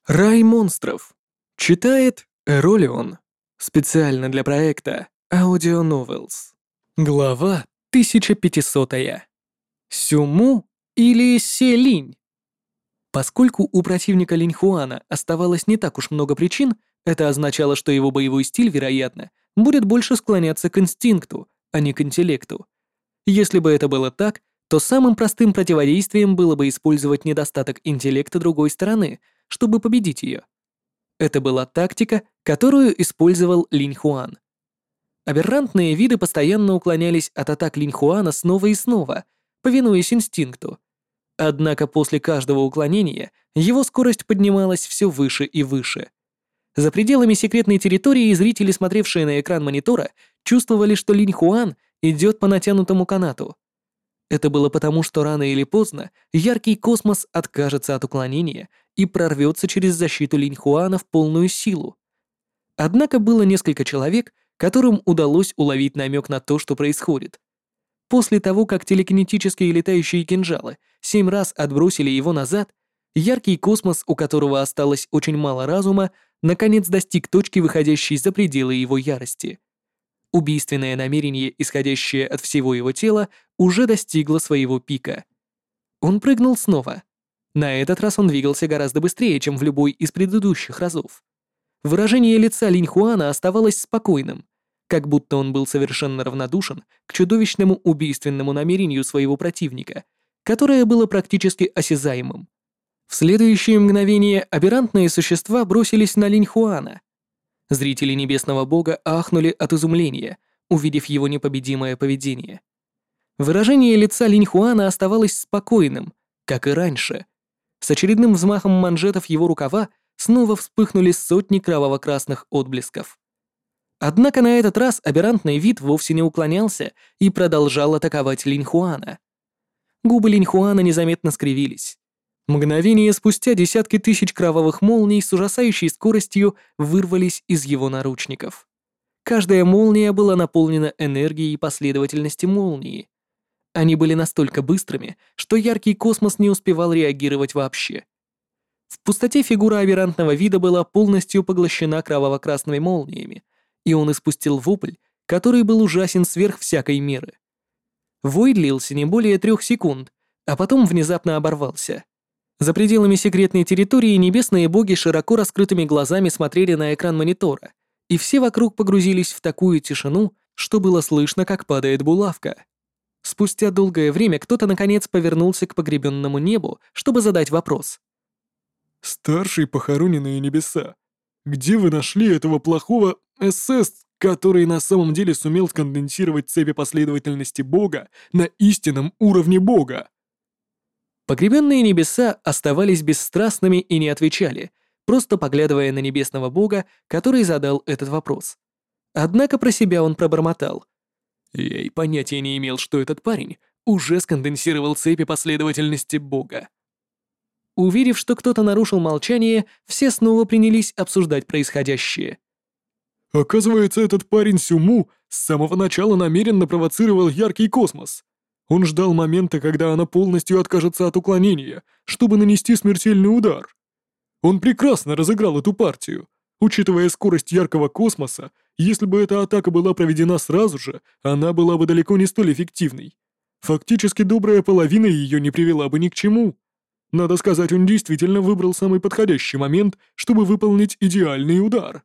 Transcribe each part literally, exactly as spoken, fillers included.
Рай монстров. Читает Эролион. Специально для проекта Audio Novels. Глава тысяча пятьсот. Сюму или Селинь? Поскольку у противника Линьхуана оставалось не так уж много причин, это означало, что его боевой стиль, вероятно, будет больше склоняться к инстинкту, а не к интеллекту. Если бы это было так, то самым простым противодействием было бы использовать недостаток интеллекта другой стороны, чтобы победить ее. Это была тактика, которую использовал Линьхуан. Аберрантные виды постоянно уклонялись от атак Линьхуана снова и снова, повинуясь инстинкту. Однако после каждого уклонения его скорость поднималась все выше и выше. За пределами секретной территории зрители, смотревшие на экран монитора, чувствовали, что Линьхуан идет по натянутому канату. Это было потому, что рано или поздно яркий космос откажется от уклонения и прорвется через защиту Линьхуана в полную силу. Однако было несколько человек, которым удалось уловить намек на то, что происходит. После того, как телекинетические летающие кинжалы семь раз отбросили его назад, яркий космос, у которого осталось очень мало разума, наконец достиг точки, выходящей за пределы его ярости. Убийственное намерение, исходящее от всего его тела, уже достигло своего пика. Он прыгнул снова. На этот раз он двигался гораздо быстрее, чем в любой из предыдущих разов. Выражение лица Линьхуана оставалось спокойным, как будто он был совершенно равнодушен к чудовищному убийственному намерению своего противника, которое было практически осязаемым. В следующее мгновение аберрантные существа бросились на Линьхуана. Зрители Небесного Бога ахнули от изумления, увидев его непобедимое поведение. Выражение лица Линьхуана оставалось спокойным, как и раньше. С очередным взмахом манжетов его рукава снова вспыхнули сотни кроваво-красных отблесков. Однако на этот раз аберрантный вид вовсе не уклонялся и продолжал атаковать Линьхуана. Губы Линьхуана незаметно скривились. Мгновение спустя десятки тысяч кровавых молний с ужасающей скоростью вырвались из его наручников. Каждая молния была наполнена энергией последовательности молнии. Они были настолько быстрыми, что яркий космос не успевал реагировать вообще. В пустоте фигура аберрантного вида была полностью поглощена кроваво-красными молниями, и он испустил вопль, который был ужасен сверх всякой меры. Вой длился не более трех секунд, а потом внезапно оборвался. За пределами секретной территории небесные боги широко раскрытыми глазами смотрели на экран монитора, и все вокруг погрузились в такую тишину, что было слышно, как падает булавка. Спустя долгое время кто-то наконец повернулся к погребенному небу, чтобы задать вопрос. «Старший похороненные небеса, где вы нашли этого плохого эс эс, который на самом деле сумел сконденсировать цепи последовательности Бога на истинном уровне Бога?» Погребенные небеса оставались бесстрастными и не отвечали, просто поглядывая на небесного бога, который задал этот вопрос. Однако про себя он пробормотал. «Я и понятия не имел, что этот парень уже сконденсировал цепи последовательности Бога». Увидев, что кто-то нарушил молчание, все снова принялись обсуждать происходящее. «Оказывается, этот парень Сюму с самого начала намеренно провоцировал яркий космос. Он ждал момента, когда она полностью откажется от уклонения, чтобы нанести смертельный удар. Он прекрасно разыграл эту партию. Учитывая скорость яркого космоса, если бы эта атака была проведена сразу же, она была бы далеко не столь эффективной. Фактически добрая половина ее не привела бы ни к чему. Надо сказать, он действительно выбрал самый подходящий момент, чтобы выполнить идеальный удар».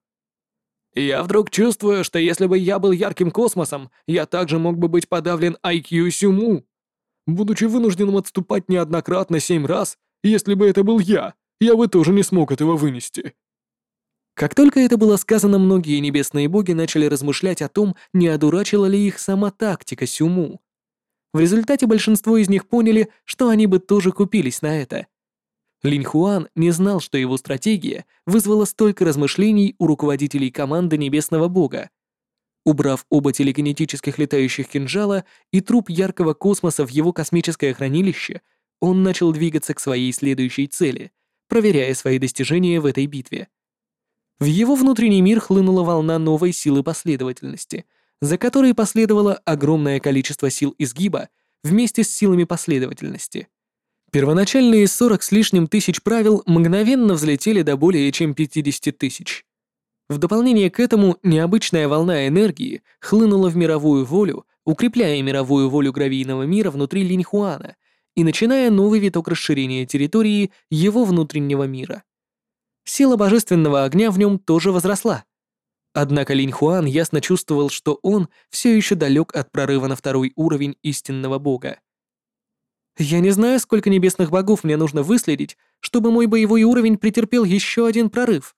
«Я вдруг чувствую, что если бы я был ярким космосом, я также мог бы быть подавлен ай кью Сюму. Будучи вынужденным отступать неоднократно семь раз, если бы это был я, я бы тоже не смог этого вынести». Как только это было сказано, многие небесные боги начали размышлять о том, не одурачила ли их сама тактика Сюму. В результате большинство из них поняли, что они бы тоже купились на это. Линьхуан не знал, что его стратегия вызвала столько размышлений у руководителей команды Небесного Бога. Убрав оба телекинетических летающих кинжала и труп яркого космоса в его космическое хранилище, он начал двигаться к своей следующей цели, проверяя свои достижения в этой битве. В его внутренний мир хлынула волна новой силы последовательности, за которой последовало огромное количество сил изгиба вместе с силами последовательности. Первоначальные сорок с лишним тысяч правил мгновенно взлетели до более чем пятидесяти тысяч. В дополнение к этому необычная волна энергии хлынула в мировую волю, укрепляя мировую волю гравийного мира внутри Линьхуана и начиная новый виток расширения территории его внутреннего мира. Сила божественного огня в нем тоже возросла. Однако Линьхуан ясно чувствовал, что он все еще далек от прорыва на второй уровень истинного бога. «Я не знаю, сколько небесных богов мне нужно выследить, чтобы мой боевой уровень претерпел еще один прорыв».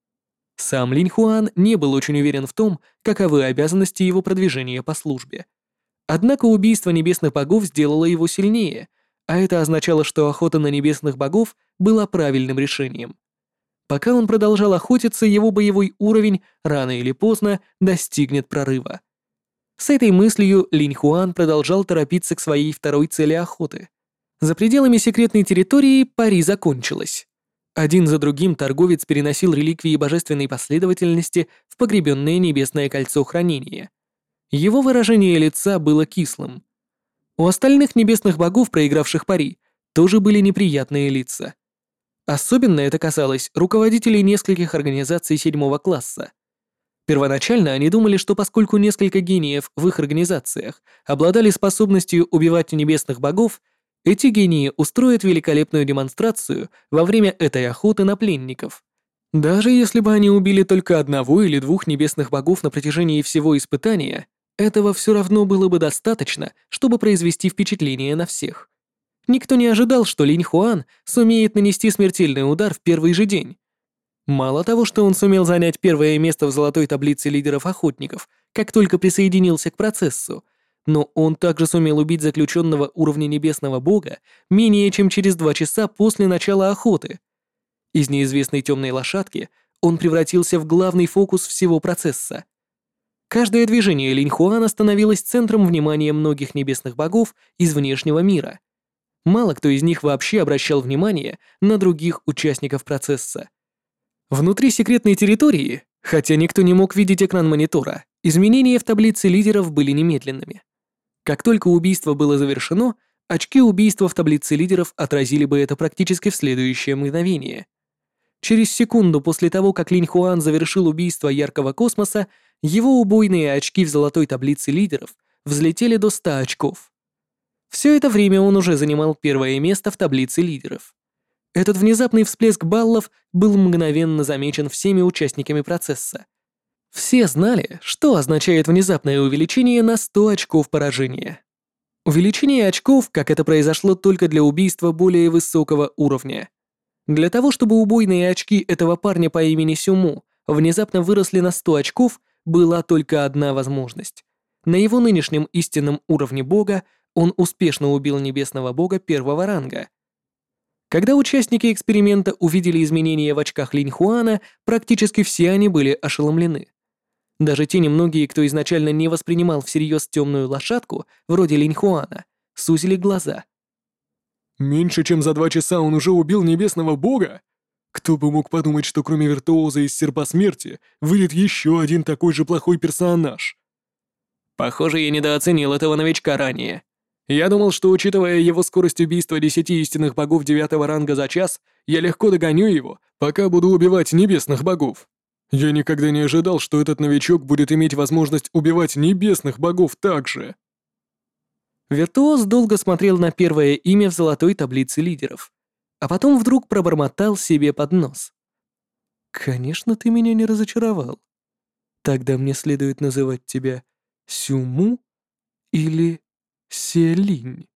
Сам Линьхуан не был очень уверен в том, каковы обязанности его продвижения по службе. Однако убийство небесных богов сделало его сильнее, а это означало, что охота на небесных богов была правильным решением. Пока он продолжал охотиться, его боевой уровень рано или поздно достигнет прорыва. С этой мыслью Линьхуан продолжал торопиться к своей второй цели охоты. За пределами секретной территории пари закончилось. Один за другим торговец переносил реликвии божественной последовательности в погребенное небесное кольцо хранения. Его выражение лица было кислым. У остальных небесных богов, проигравших пари, тоже были неприятные лица. Особенно это касалось руководителей нескольких организаций седьмого класса. Первоначально они думали, что поскольку несколько гениев в их организациях обладали способностью убивать небесных богов, эти гении устроят великолепную демонстрацию во время этой охоты на пленников. Даже если бы они убили только одного или двух небесных богов на протяжении всего испытания, этого все равно было бы достаточно, чтобы произвести впечатление на всех. Никто не ожидал, что Линьхуан сумеет нанести смертельный удар в первый же день. Мало того, что он сумел занять первое место в золотой таблице лидеров охотников, как только присоединился к процессу, но он также сумел убить заключенного уровня небесного бога менее чем через два часа после начала охоты. Из неизвестной темной лошадки он превратился в главный фокус всего процесса. Каждое движение Линьхуана становилось центром внимания многих небесных богов из внешнего мира. Мало кто из них вообще обращал внимание на других участников процесса. Внутри секретной территории, хотя никто не мог видеть экран монитора, изменения в таблице лидеров были немедленными. Как только убийство было завершено, очки убийства в таблице лидеров отразили бы это практически в следующее мгновение. Через секунду после того, как Линьхуан завершил убийство яркого космоса, его убойные очки в золотой таблице лидеров взлетели до ста очков. Все это время он уже занимал первое место в таблице лидеров. Этот внезапный всплеск баллов был мгновенно замечен всеми участниками процесса. Все знали, что означает внезапное увеличение на сто очков поражения. Увеличение очков, как это произошло только для убийства более высокого уровня. Для того, чтобы убойные очки этого парня по имени Сюму внезапно выросли на сто очков, была только одна возможность. На его нынешнем истинном уровне бога он успешно убил небесного бога первого ранга. Когда участники эксперимента увидели изменения в очках Линьхуана, практически все они были ошеломлены. Даже те немногие, кто изначально не воспринимал всерьез темную лошадку, вроде Линьхуана, сузили глаза. Меньше чем за два часа он уже убил небесного бога? Кто бы мог подумать, что кроме виртуоза из Серпа Смерти выйдет еще один такой же плохой персонаж? Похоже, я недооценил этого новичка ранее. Я думал, что, учитывая его скорость убийства десяти истинных богов девятого ранга за час, я легко догоню его, пока буду убивать небесных богов. Я никогда не ожидал, что этот новичок будет иметь возможность убивать небесных богов также. Виртуоз долго смотрел на первое имя в золотой таблице лидеров, а потом вдруг пробормотал себе под нос. «Конечно, ты меня не разочаровал. Тогда мне следует называть тебя Сюму или Селинь».